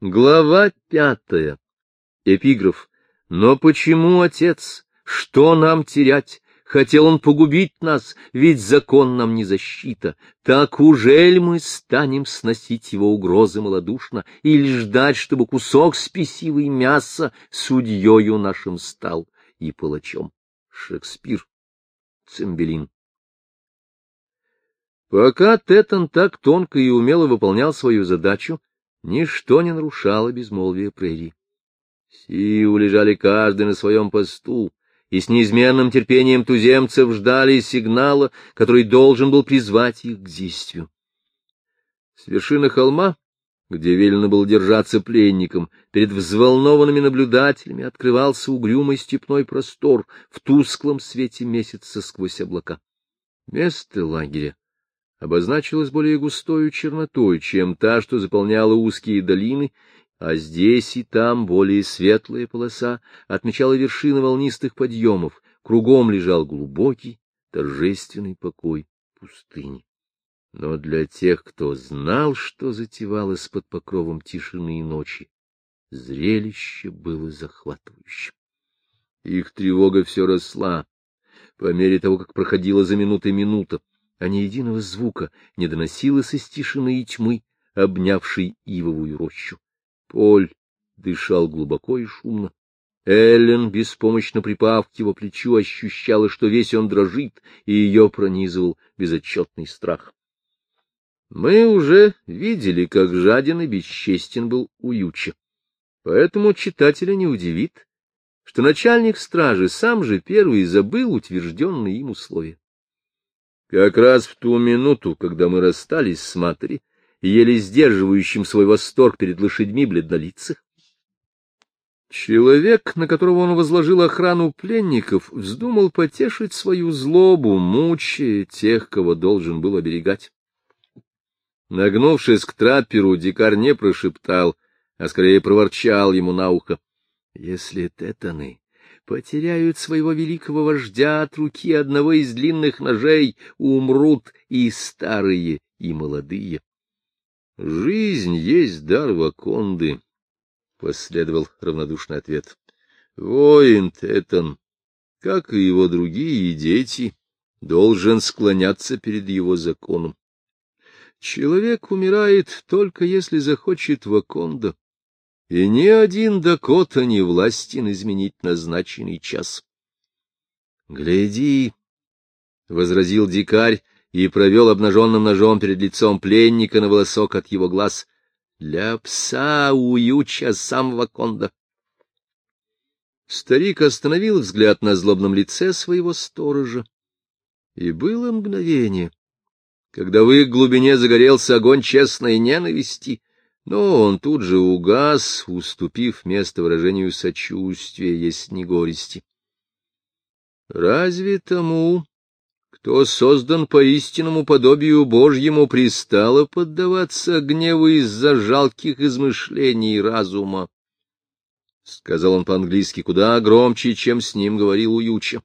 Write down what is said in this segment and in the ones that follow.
Глава 5. Эпиграф. Но почему, отец? Что нам терять? Хотел он погубить нас, ведь закон нам не защита. Так ужель мы станем сносить его угрозы малодушно или ждать, чтобы кусок спесивой мяса судьёю нашим стал и палачом? Шекспир. Цимбелин. Пока Тэттон так тонко и умело выполнял свою задачу, ничто не нарушало безмолвия прерий. Сиу лежали каждый на своем посту, и с неизменным терпением туземцев ждали сигнала, который должен был призвать их к действию. С вершины холма, где велено было держаться пленникам, перед взволнованными наблюдателями открывался угрюмый степной простор в тусклом свете месяца сквозь облака. Место лагеря обозначилась более густою чернотой, чем та, что заполняла узкие долины, а здесь и там более светлая полоса отмечала вершины волнистых подъемов, кругом лежал глубокий, торжественный покой пустыни. Но для тех, кто знал, что затевалось под покровом тишины и ночи, зрелище было захватывающим. Их тревога все росла, по мере того, как проходила за минутой минута, а ни единого звука не доносилось из тишины и тьмы, обнявшей ивовую рощу. Поль дышал глубоко и шумно. Эллен, беспомощно припав к его плечу, ощущала, что весь он дрожит, и ее пронизывал безотчетный страх. Мы уже видели, как жаден и бесчестен был Уюча, поэтому читателя не удивит, что начальник стражи сам же первый забыл утвержденные им условия. Как раз в ту минуту, когда мы расстались с матерью, еле сдерживающим свой восторг перед лошадьми бледнолицых, человек, на которого он возложил охрану пленников, вздумал потешить свою злобу, мучая тех, кого должен был оберегать. Нагнувшись к трапперу, дикарь не прошептал, а скорее проворчал ему на ухо: «Если Тэттоны потеряют своего великого вождя от руки одного из длинных ножей, умрут и старые, и молодые». «Жизнь есть дар Ваконды», — последовал равнодушный ответ. «Воин Тэттон, как и его другие дети, должен склоняться перед его законом. Человек умирает только если захочет Ваконда, и ни один Дакота не властен изменить назначенный час». «Гляди», — возразил дикарь и провел обнаженным ножом перед лицом пленника на волосок от его глаз. «Для пса Уюча сам Ваконда». Старик остановил взгляд на злобном лице своего сторожа, и было мгновение, когда в их глубине загорелся огонь честной ненависти, но он тут же угас, уступив место выражению сочувствия, если не горести. Разве тому, кто создан по истинному подобию Божьему, пристало поддаваться гневу из-за жалких измышлений разума? — сказал он по-английски куда громче, чем с ним говорил Уюча.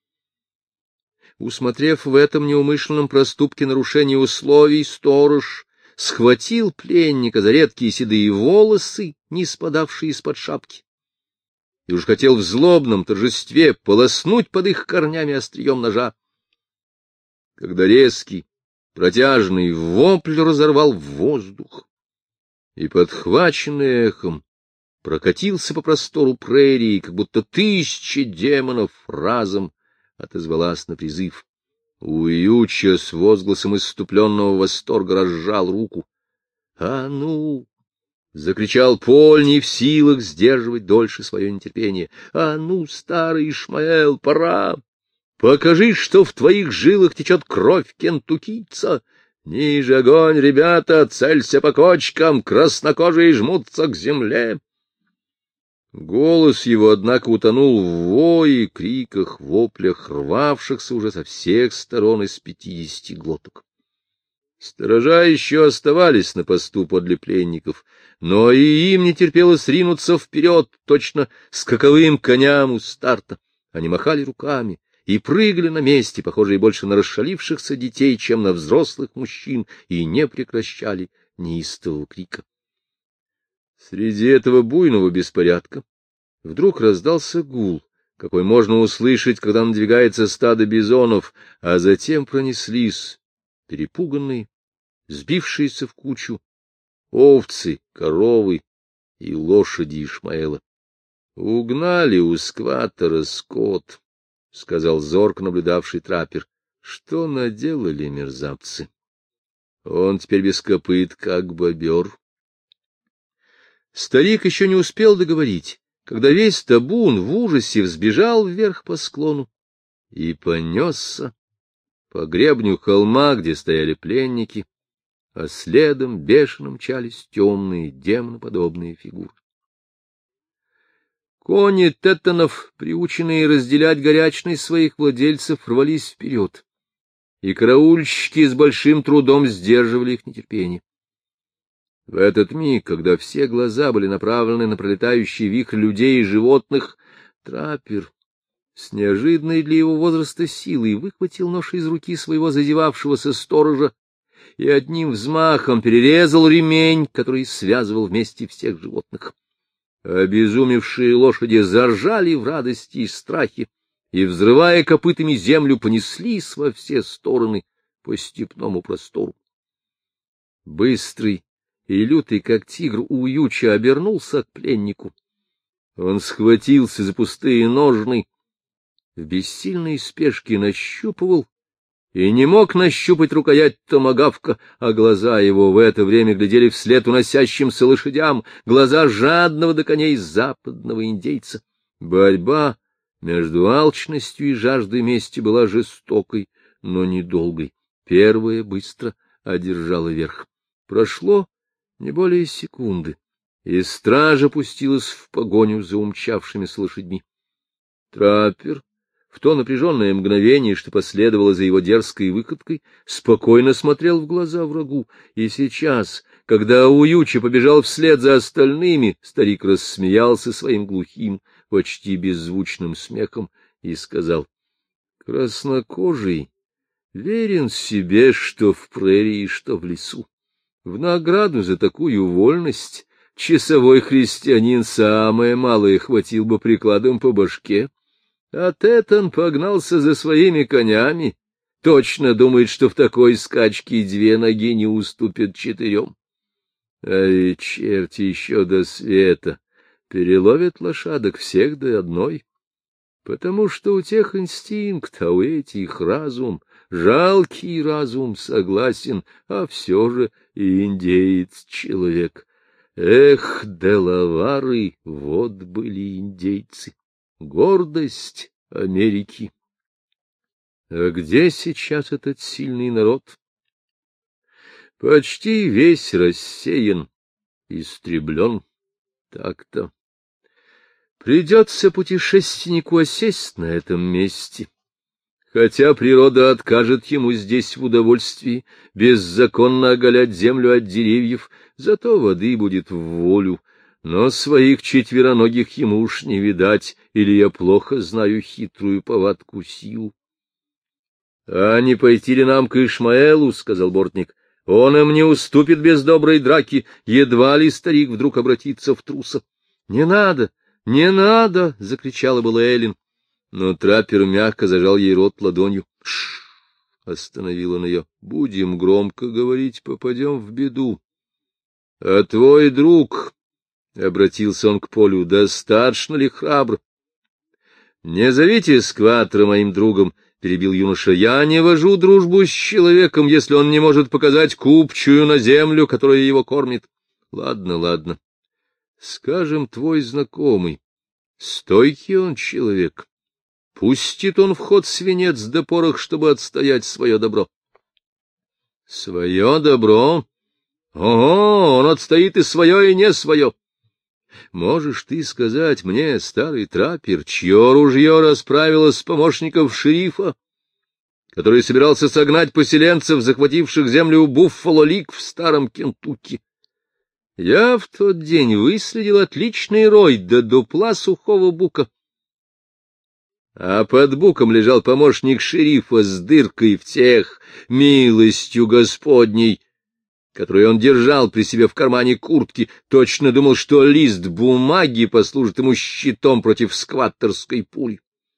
Усмотрев в этом неумышленном проступке нарушение условий, сторож схватил пленника за редкие седые волосы, не спадавшие из-под шапки, и уж хотел в злобном торжестве полоснуть под их корнями острием ножа, когда резкий, протяжный вопль разорвал воздух, и, подхваченный эхом, прокатился по простору прерии, как будто 1000 демонов разом отозвалась на призыв. Уюча с возгласом исступленного восторга разжал руку. — А ну! — закричал Поль, не в силах сдерживать дольше свое нетерпение. — А ну, старый Ишмаэл, пора! Покажи, что в твоих жилах течет кровь кентуккийца! Ниже огонь, ребята, целься по кочкам, краснокожие жмутся к земле! Голос его, однако, утонул в вое, криках, воплях, рвавшихся уже со всех сторон из 50 глоток. Сторожа еще оставались на посту подле пленников, но и им не терпелось ринуться вперед, точно скаковым коням у старта. Они махали руками и прыгали на месте, похожие больше на расшалившихся детей, чем на взрослых мужчин, и не прекращали неистового крика. Среди этого буйного беспорядка вдруг раздался гул, какой можно услышать, когда надвигается стадо бизонов, а затем пронеслись перепуганные, сбившиеся в кучу овцы, коровы и лошади Ишмаэла. — Угнали у скватера скот, — сказал зорко наблюдавший траппер. — Что наделали мерзавцы? Он теперь без копыт, как бобер. Старик еще не успел договорить, когда весь табун в ужасе взбежал вверх по склону и понесся по гребню холма, где стояли пленники, а следом бешено мчались темные демоноподобные фигуры. Кони теттонов, приученные разделять горячность своих владельцев, рвались вперед, и караульщики с большим трудом сдерживали их нетерпение. В этот миг, когда все глаза были направлены на пролетающий вихрь людей и животных, траппер с неожиданной для его возраста силой выхватил нож из руки своего зазевавшегося сторожа и одним взмахом перерезал ремень, который связывал вместе всех животных. Обезумевшие лошади заржали в радости и страхе, и, взрывая копытами землю, понеслись во все стороны по степному простору. Быстрый и лютый, как тигр, Уюча обернулся к пленнику. Он схватился за пустые ножны, в бессильной спешке нащупывал и не мог нащупать рукоять томагавка, а глаза его в это время глядели вслед уносящимся лошадям, глаза жадного до коней западного индейца. Борьба между алчностью и жаждой мести была жестокой, но недолгой. Первая быстро одержала верх. Прошло не более секунды, и стража пустилась в погоню за умчавшимися лошадьми. Траппер в то напряженное мгновение, что последовало за его дерзкой выходкой, спокойно смотрел в глаза врагу, и сейчас, когда Уюча побежал вслед за остальными, старик рассмеялся своим глухим, почти беззвучным смехом и сказал: — Краснокожий верен себе, что в прерии, что в лесу. В награду за такую вольность часовой христианин самое малое хватил бы прикладом по башке. А Теттон погнался за своими конями, точно думает, что в такой скачке 2 ноги не уступят 4. А ведь черти еще до света переловят лошадок всех до одной, потому что у тех инстинкт, а у этих разум, жалкий разум, согласен, а все же и индеец человек. Эх, делавары, вот были индейцы. Гордость Америки. А где сейчас этот сильный народ? Почти весь рассеян, истреблен. Так-то. Придется путешественнику осесть на этом месте. Хотя природа откажет ему здесь в удовольствии беззаконно оголять землю от деревьев, зато воды будет в волю. Но своих четвероногих ему уж не видать, или я плохо знаю хитрую повадку сил. — А не пойти ли нам к Ишмаэлу? — сказал бортник. — Он им не уступит без доброй драки, едва ли старик вдруг обратится в труса. — Не надо, не надо! — закричала была Эллин. Но траппер мягко зажал ей рот ладонью. — Шш! — остановил он ее. — Будем громко говорить, попадем в беду. — А твой друг... — обратился он к Полю, — достаточно ли храбр? — Не зовите скватера моим другом, — перебил юноша. — Я не вожу дружбу с человеком, если он не может показать купчую на землю, которая его кормит. — Ладно, ладно. Скажем, твой знакомый. Стойкий он человек. Пустит он в ход свинец да порох, чтобы отстоять свое добро. — Свое добро? Ого, он отстоит и свое, и не свое. Можешь ты сказать мне, старый траппер, чье ружье расправилось с помощников шерифа, который собирался согнать поселенцев, захвативших землю Буффало-Лик в старом Кентукки? Я в тот день выследил отличный рой до дупла сухого бука. А под буком лежал помощник шерифа с дыркой в тех, милостью Господней. которую он держал при себе в кармане куртки, точно думал, что лист бумаги послужит ему щитом против скваттерской пули.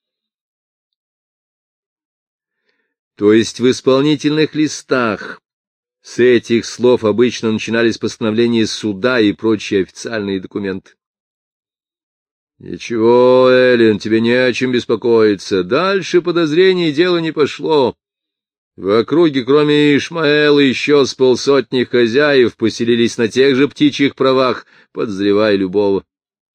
То есть в исполнительных листах с этих слов обычно начинались постановления суда и прочие официальные документы. Ничего, Эллен, тебе не о чем беспокоиться. Дальше подозрений дело не пошло. В округе, кроме Ишмаэла, еще с полсотни хозяев поселились на тех же птичьих правах, подозревая любого.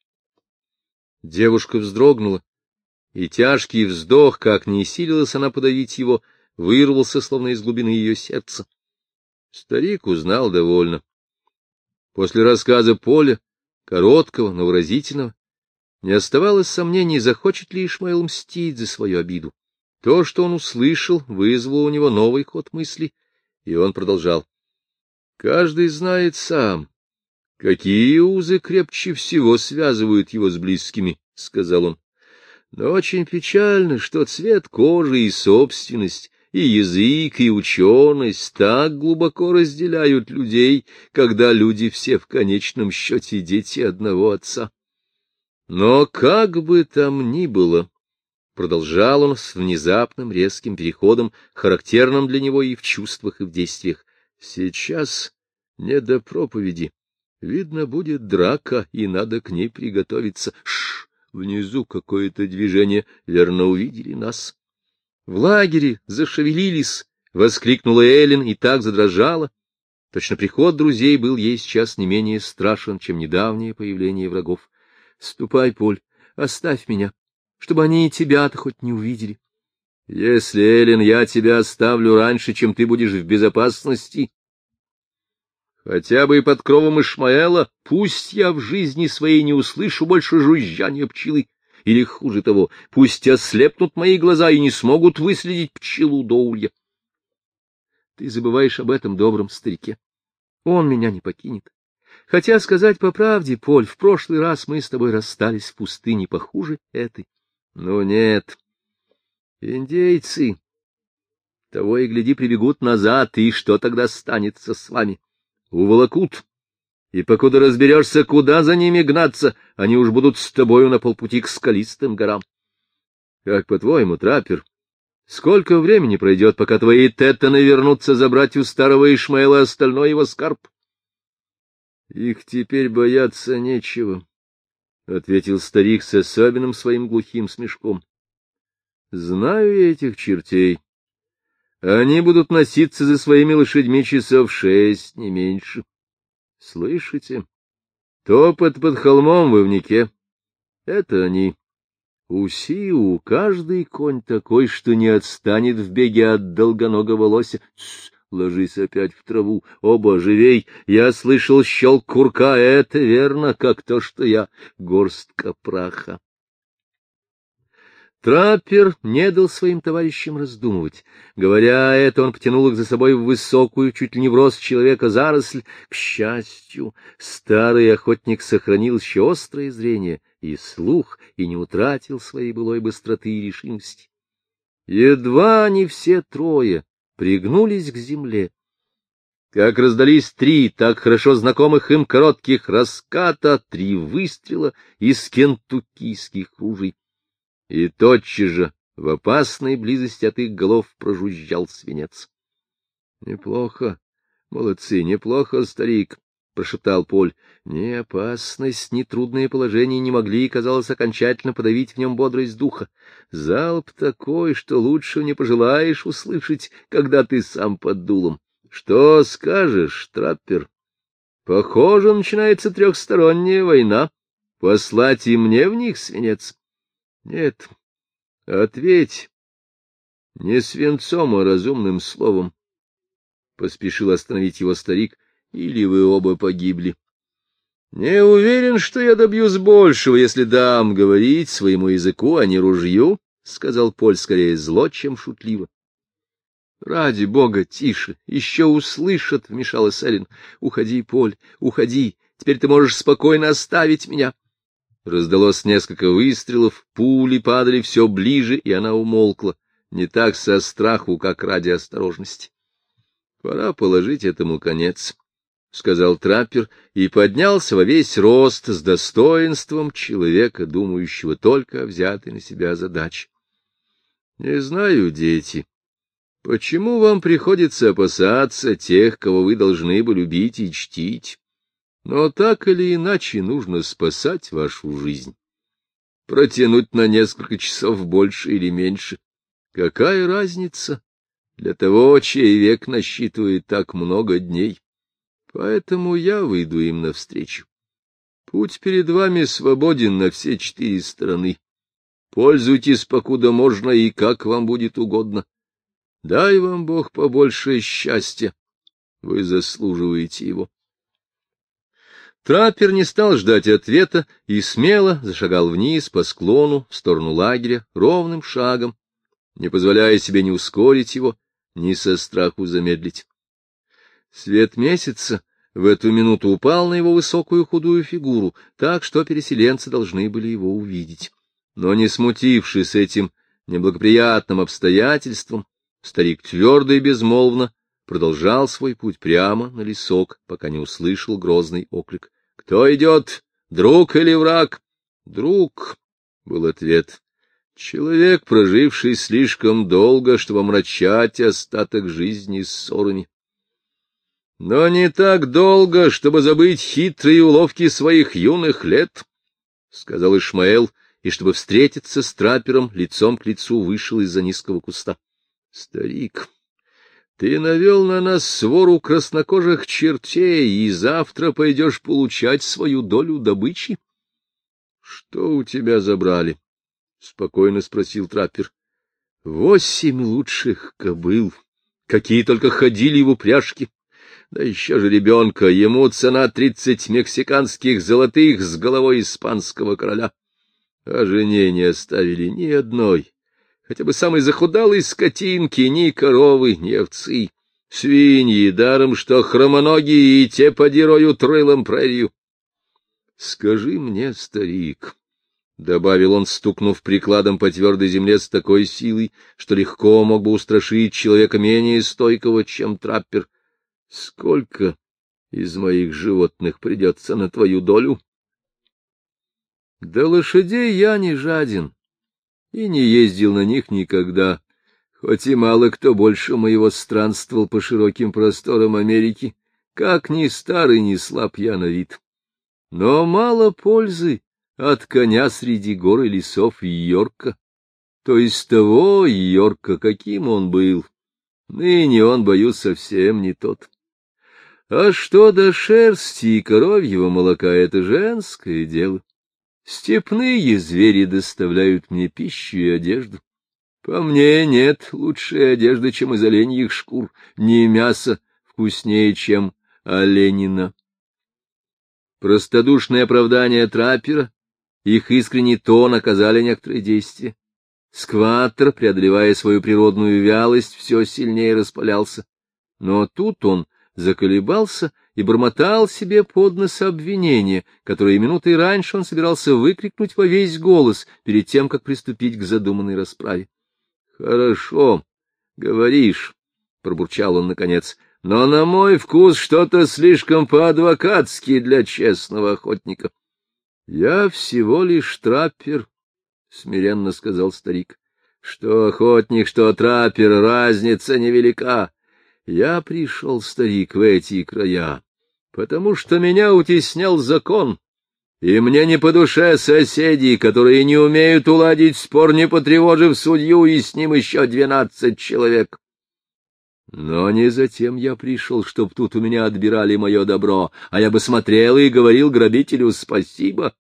Девушка вздрогнула, и тяжкий вздох, как ни силилась она подавить его, вырвался, словно из глубины ее сердца. Старик узнал довольно. После рассказа Поля, короткого, но выразительного, не оставалось сомнений, захочет ли Ишмаэл мстить за свою обиду. То, что он услышал, вызвало у него новый ход мысли, и он продолжал. Каждый знает сам, какие узы крепче всего связывают его с близкими, — сказал он. Но очень печально, что цвет кожи и собственность, и язык, и ученость так глубоко разделяют людей, когда люди все в конечном счете дети одного отца. Но как бы там ни было, — продолжал он с внезапным резким переходом, характерным для него и в чувствах, и в действиях, — сейчас не до проповеди. Видно, будет драка, и надо к ней приготовиться. Внизу какое-то движение, верно, увидели нас. В лагере зашевелились, — воскликнула Эллен и так задрожала. Точно приход друзей был ей сейчас не менее страшен, чем недавнее появление врагов. — Ступай, Поль, оставь меня, чтобы они и тебя-то хоть не увидели. — Если, Эллен, я тебя оставлю раньше, чем ты будешь в безопасности, хотя бы и под кровом Ишмаэла, пусть я в жизни своей не услышу больше жужжания пчелы, или, хуже того, пусть ослепнут мои глаза и не смогут выследить пчелу до улья. Ты забываешь об этом добром старике. Он меня не покинет. Хотя, сказать по правде, Поль, в прошлый раз мы с тобой расстались в пустыне похуже этой. Но нет, индейцы, того и гляди, прибегут назад, и что тогда станется с вами? Уволокут, и покуда разберешься, куда за ними гнаться, они уж будут с тобою на полпути к скалистым горам. Как по-твоему, траппер, сколько времени пройдет, пока твои теттаны вернутся забрать у старого Ишмаэла остальной его скарб? — Их теперь бояться нечего, — ответил старик с особенным своим глухим смешком. — Знаю я этих чертей. Они будут носиться за своими лошадьми часов 6, не меньше. Слышите? Топот под холмом в ивнике. Это они. У Сиу каждый конь такой, что не отстанет в беге от долгоногого лося. Ложись опять в траву, оба живей. Я слышал щелк курка, это верно, как то, что я горстка праха. Траппер не дал своим товарищам раздумывать. Говоря это, он потянул их за собой в высокую, чуть ли не в рост человека, заросль. К счастью, старый охотник сохранил еще острое зрение и слух, и не утратил своей былой быстроты и решимости. Едва они все трое пригнулись к земле, как раздались 3 так хорошо знакомых им коротких раската, 3 выстрела из кентуккийских ружей. И тотчас же в опасной близости от их голов прожужжал свинец. — Неплохо, молодцы, неплохо, старик, — прошептал Поль. Ни опасность, ни трудное положение не могли, казалось, окончательно подавить в нем бодрость духа. Залп такой, что лучше не пожелаешь услышать, когда ты сам под дулом. Что скажешь, траппер? Похоже, начинается 3-сторонняя война. Послать и мне в них свинец? Нет, ответь не свинцом, а разумным словом. Поспешил остановить его старик, или вы оба погибли. Не уверен, что я добьюсь большего, если дам говорить своему языку, а не ружью, — сказал Поль скорее зло, чем шутливо. — Ради бога, тише, еще услышат, — вмешалась Эллен. — Уходи, Поль, уходи, теперь ты можешь спокойно оставить меня. Раздалось несколько выстрелов, пули падали все ближе, и она умолкла, не так со страху, как ради осторожности. Пора положить этому конец. — сказал траппер и поднялся во весь рост с достоинством человека, думающего только о взятой на себя задаче. — Не знаю, дети, почему вам приходится опасаться тех, кого вы должны бы любить и чтить, но так или иначе нужно спасать вашу жизнь. Протянуть на несколько часов больше или меньше. Какая разница для того, чей век насчитывает так много дней? Поэтому я выйду им навстречу. Путь перед вами свободен на все 4 стороны. Пользуйтесь, покуда можно и как вам будет угодно. Дай вам Бог побольше счастья. Вы заслуживаете его. Траппер не стал ждать ответа и смело зашагал вниз по склону в сторону лагеря ровным шагом, не позволяя себе ни ускорить его, ни со страху замедлить. Свет месяца в эту минуту упал на его высокую худую фигуру, так что переселенцы должны были его увидеть. Но, не смутившись этим неблагоприятным обстоятельством, старик твердо и безмолвно продолжал свой путь прямо на лесок, пока не услышал грозный оклик. — Кто идет, друг или враг? — Друг, — был ответ. — Человек, проживший слишком долго, чтобы омрачать остаток жизни ссорами. — Но не так долго, чтобы забыть хитрые уловки своих юных лет, — сказал Ишмаэл, и, чтобы встретиться с траппером, лицом к лицу вышел из-за низкого куста. — Старик, ты навел на нас свору краснокожих чертей, и завтра пойдешь получать свою долю добычи? — Что у тебя забрали? — спокойно спросил траппер. — 8 лучших кобыл, какие только ходили в упряжке. Да еще же ребенка, ему цена 30 мексиканских золотых с головой испанского короля. А жене не оставили ни одной, хотя бы самой захудалой скотинки, ни коровы, ни овцы. Свиньи, даром что хромоногие, и те поди роют рылом прерию. — Скажи мне, старик, — добавил он, стукнув прикладом по твердой земле с такой силой, что легко мог бы устрашить человека менее стойкого, чем траппер, — сколько из моих животных придется на твою долю? — Да лошадей я не жаден и не ездил на них никогда, хоть и мало кто больше моего странствовал по широким просторам Америки, как ни старый, ни слаб я на вид. Но мало пользы от коня среди гор и лесов Йорка, то есть того Йорка, каким он был. Ныне он, боюсь, совсем не тот. А что до шерсти и коровьего молока, это женское дело. Степные звери доставляют мне пищу и одежду. По мне нет лучшей одежды, чем из оленьих шкур, ни мяса вкуснее, чем оленина. Простодушное оправдание траппера, их искренний тон оказали некоторое действие. Скваттер, преодолевая свою природную вялость, все сильнее распалялся. Но тут он заколебался и бормотал себе под нос обвинения, которые минутой раньше он собирался выкрикнуть во весь голос перед тем, как приступить к задуманной расправе. — Хорошо, говоришь, — пробурчал он наконец, — но на мой вкус что-то слишком по-адвокатски для честного охотника. — Я всего лишь траппер, — смиренно сказал старик. — Что охотник, что траппер, разница невелика. Я пришел, старик, в эти края, потому что меня утеснял закон, и мне не по душе соседи, которые не умеют уладить спор, не потревожив судью и с ним еще 12 человек. Но не затем я пришел, чтоб тут у меня отбирали мое добро, а я бы смотрел и говорил грабителю спасибо.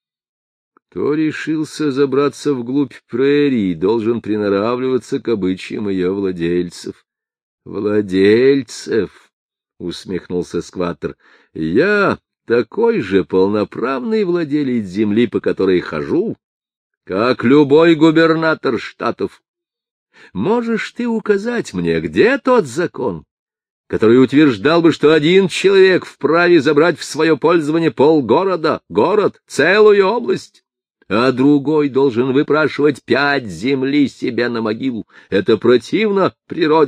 Кто решился забраться вглубь прерии, должен приноравливаться к обычаям ее владельцев. — Владельцев! — усмехнулся Скваттер. — Я такой же полноправный владелец земли, по которой хожу, как любой губернатор штатов. Можешь ты указать мне, где тот закон, который утверждал бы, что один человек вправе забрать в свое пользование полгорода, город, целую область, а другой должен выпрашивать 5 земли себе на могилу? Это противно природе.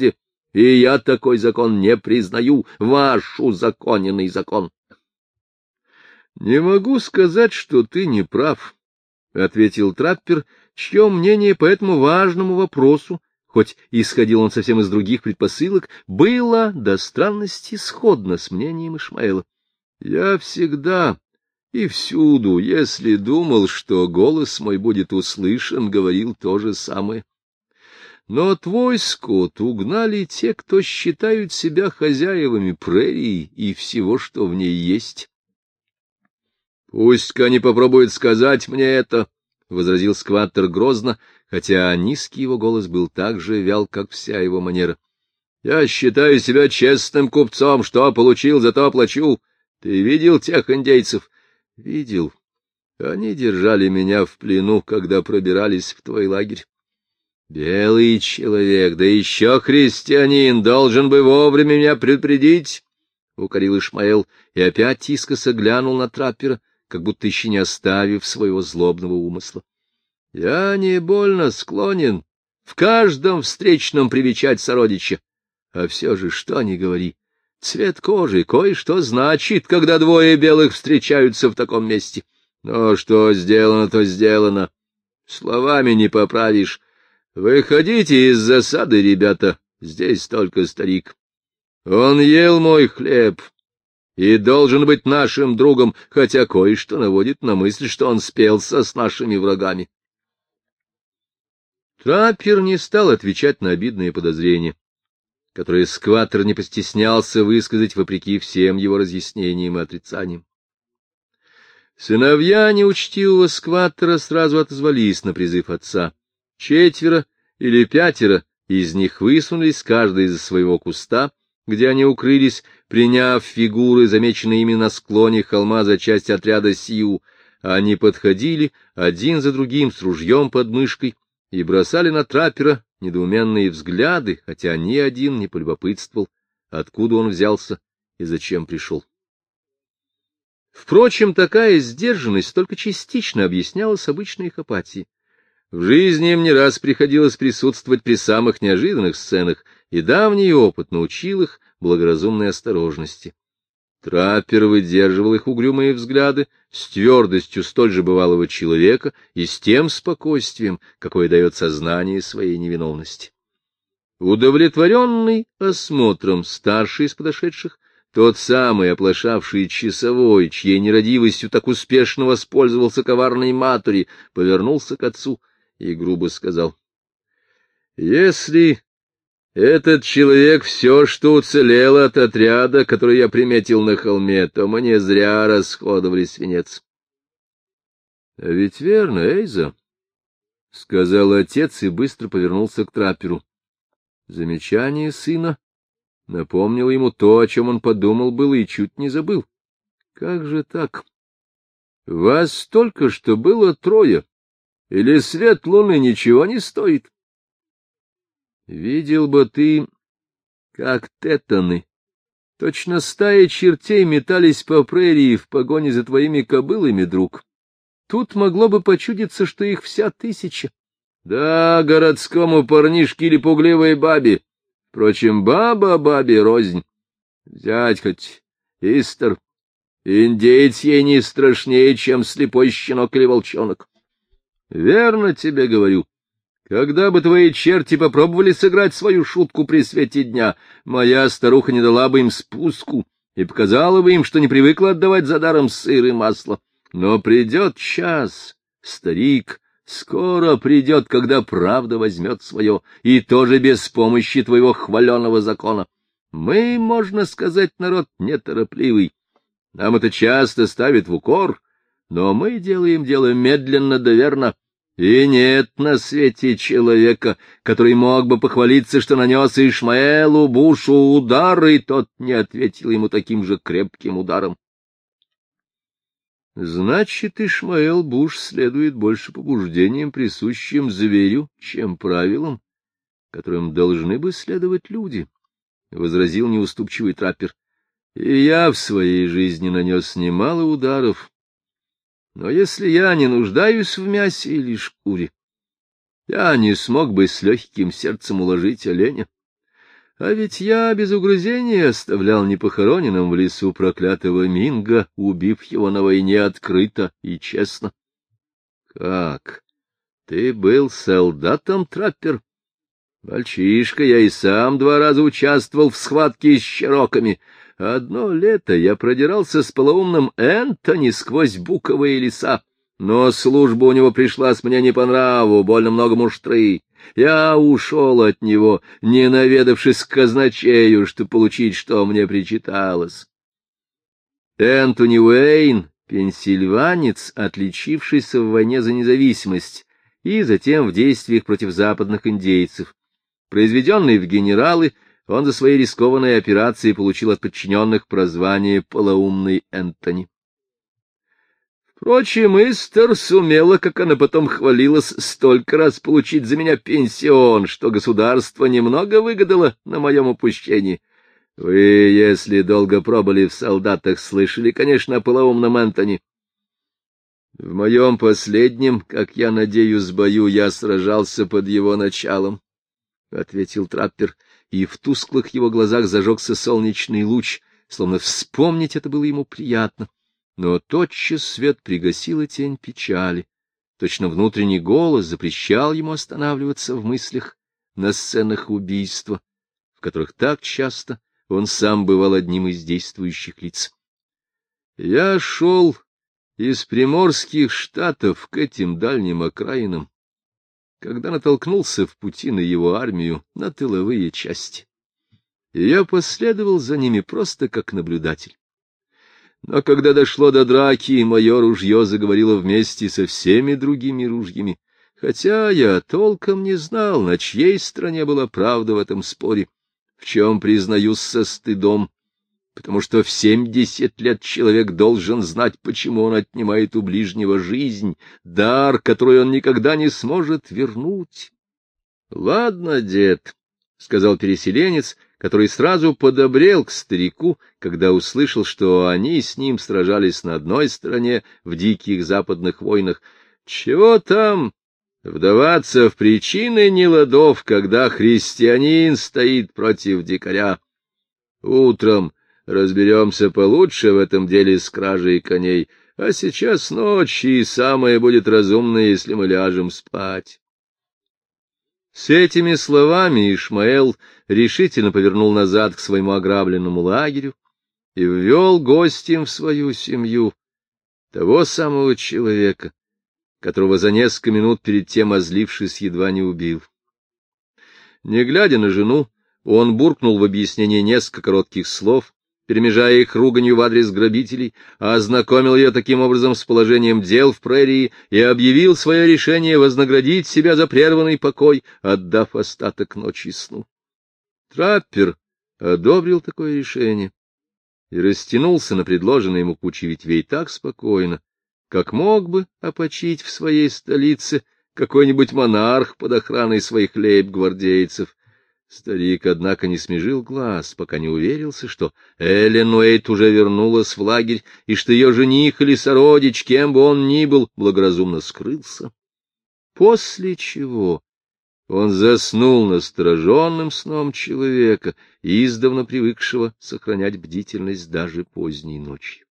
и я такой закон не признаю, ваш узаконенный закон. — Не могу сказать, что ты не прав, — ответил траппер, чье мнение по этому важному вопросу, хоть исходил он совсем из других предпосылок, было до странности сходно с мнением Ишмаэла. — Я всегда и всюду, если думал, что голос мой будет услышан, говорил то же самое. Но твой скот угнали те, кто считают себя хозяевами прерии и всего, что в ней есть. — Пусть-ка они попробуют сказать мне это, — возразил скваттер грозно, хотя низкий его голос был так же вял, как вся его манера. — Я считаю себя честным купцом, что получил, зато оплачу. Ты видел тех индейцев? — Видел. Они держали меня в плену, когда пробирались в твой лагерь. Белый человек, да еще христианин, должен бы вовремя меня предупредить, — укорил Ишмаэл и опять искоса глянул на траппера, как будто еще не оставив своего злобного умысла. — Я не больно склонен в каждом встречном привечать сородича, а все же, что ни говори, цвет кожи кое-что значит, когда двое белых встречаются в таком месте. Но что сделано, то сделано. Словами не поправишь. Выходите из засады, ребята, здесь только старик. Он ел мой хлеб и должен быть нашим другом, хотя кое-что наводит на мысль, что он спелся с нашими врагами. Траппер не стал отвечать на обидные подозрения, которые скваттер не постеснялся высказать вопреки всем его разъяснениям и отрицаниям. Сыновья неучтивого скваттера сразу отозвались на призыв отца. 4 или 5 из них высунулись каждый из своего куста, где они укрылись, приняв фигуры, замеченные ими на склоне холма за часть отряда Сиу. Они подходили один за другим с ружьем под мышкой и бросали на траппера недоуменные взгляды, хотя ни один не полюбопытствовал, откуда он взялся и зачем пришел. Впрочем, такая сдержанность только частично объяснялась обычной их апатией. В жизни им не раз приходилось присутствовать при самых неожиданных сценах, и давний опыт научил их благоразумной осторожности. Траппер выдерживал их угрюмые взгляды с твердостью столь же бывалого человека и с тем спокойствием, какое дает сознание своей невиновности. Удовлетворенный осмотром, старший из подошедших, тот самый оплошавший часовой, чьей нерадивостью так успешно воспользовался коварный матери, повернулся к отцу и грубо сказал: — Если этот человек все, что уцелело от отряда, который я приметил на холме, то мы не зря расходовали свинец. — А ведь верно, Эйза, — сказал отец и быстро повернулся к трапперу. Замечание сына напомнило ему то, о чем он подумал было и чуть не забыл. Как же так? Вас только что было 3, или свет луны ничего не стоит? Видел бы ты, как тетаны, точно стаи чертей метались по прерии в погоне за твоими кобылами, друг. Тут могло бы почудиться, что их вся 1000. Да, городскому парнишке или пугливой бабе. Впрочем, баба бабе рознь. Взять хоть Истер. Индеец ей не страшнее, чем слепой щенок или волчонок. Верно тебе говорю. Когда бы твои черти попробовали сыграть свою шутку при свете дня, моя старуха не дала бы им спуску и показала бы им, что не привыкла отдавать за даром сыр и масло. Но придет час, старик, скоро придет, когда правда возьмет свое, и тоже без помощи твоего хваленого закона. Мы, можно сказать, народ неторопливый. Нам это часто ставит в укор, но мы делаем дело медленно да верно. И нет на свете человека, который мог бы похвалиться, что нанес Ишмаэлу Бушу удар, и тот не ответил ему таким же крепким ударом. Значит, Ишмаэл Буш следует больше побуждениям, присущим зверю, чем правилам, которым должны бы следовать люди, — возразил неуступчивый траппер. И я в своей жизни нанес немало ударов. Но если я не нуждаюсь в мясе или шкуре, я не смог бы с легким сердцем уложить оленя. А ведь я без угрызения оставлял непохороненным в лесу проклятого Минга, убив его на войне открыто и честно. — Как? Ты был солдатом, траппер? Мальчишка, я и сам 2 раза участвовал в схватке с чероками. Одно лето я продирался с полоумным Энтони сквозь буковые леса, но служба у него пришлась мне не по нраву, больно много муштры. Я ушел от него, не наведавшись к казначею, чтобы получить, что мне причиталось. Энтони Уэйн, пенсильванец, отличившийся в войне за независимость и затем в действиях против западных индейцев. Произведенный в генералы, он за свои рискованные операции получил от подчиненных прозвание «Полоумный Энтони». Впрочем, Истер сумела, как она потом хвалилась, столько раз получить за меня пенсион, что государство немного выгадало на моем упущении. Вы, если долго пробыли в солдатах, слышали, конечно, о полоумном Энтони. В моем последнем, как я надеюсь, бою я сражался под его началом, — ответил траппер, и в тусклых его глазах зажегся солнечный луч, словно вспомнить это было ему приятно. Но тотчас свет пригасила тень печали. Точно внутренний голос запрещал ему останавливаться в мыслях на сценах убийства, в которых так часто он сам бывал одним из действующих лиц. Я шел из приморских штатов к этим дальним окраинам, когда натолкнулся в пути на его армию, на тыловые части. И я последовал за ними просто как наблюдатель. Но когда дошло до драки, мое ружье заговорило вместе со всеми другими ружьями, хотя я толком не знал, на чьей стороне была правда в этом споре, в чем признаюсь со стыдом, потому что в 70 лет человек должен знать, почему он отнимает у ближнего жизнь, дар, который он никогда не сможет вернуть. — Ладно, дед, — сказал переселенец, который сразу подобрел к старику, когда услышал, что они с ним сражались на одной стороне в диких западных войнах. Чего там вдаваться в причины неладов, когда христианин стоит против дикаря? Утром разберемся получше в этом деле с кражей коней, а сейчас ночь, и самое будет разумное, если мы ляжем спать. С этими словами Ишмаэл решительно повернул назад к своему ограбленному лагерю и ввел гостем в свою семью того самого человека, которого за несколько минут перед тем, озлившись, едва не убил. Не глядя на жену, он буркнул в объяснение несколько коротких слов, перемежая их руганью в адрес грабителей, ознакомил ее таким образом с положением дел в прерии и объявил свое решение вознаградить себя за прерванный покой, отдав остаток ночи сну. Траппер одобрил такое решение и растянулся на предложенной ему куче ветвей так спокойно, как мог бы опочить в своей столице какой-нибудь монарх под охраной своих лейб-гвардейцев. Старик, однако, не смежил глаз, пока не уверился, что Эллен Уэйт уже вернулась в лагерь, и что ее жених или сородич, кем бы он ни был, благоразумно скрылся. После чего он заснул настороженным сном человека, издавна привыкшего сохранять бдительность даже поздней ночью.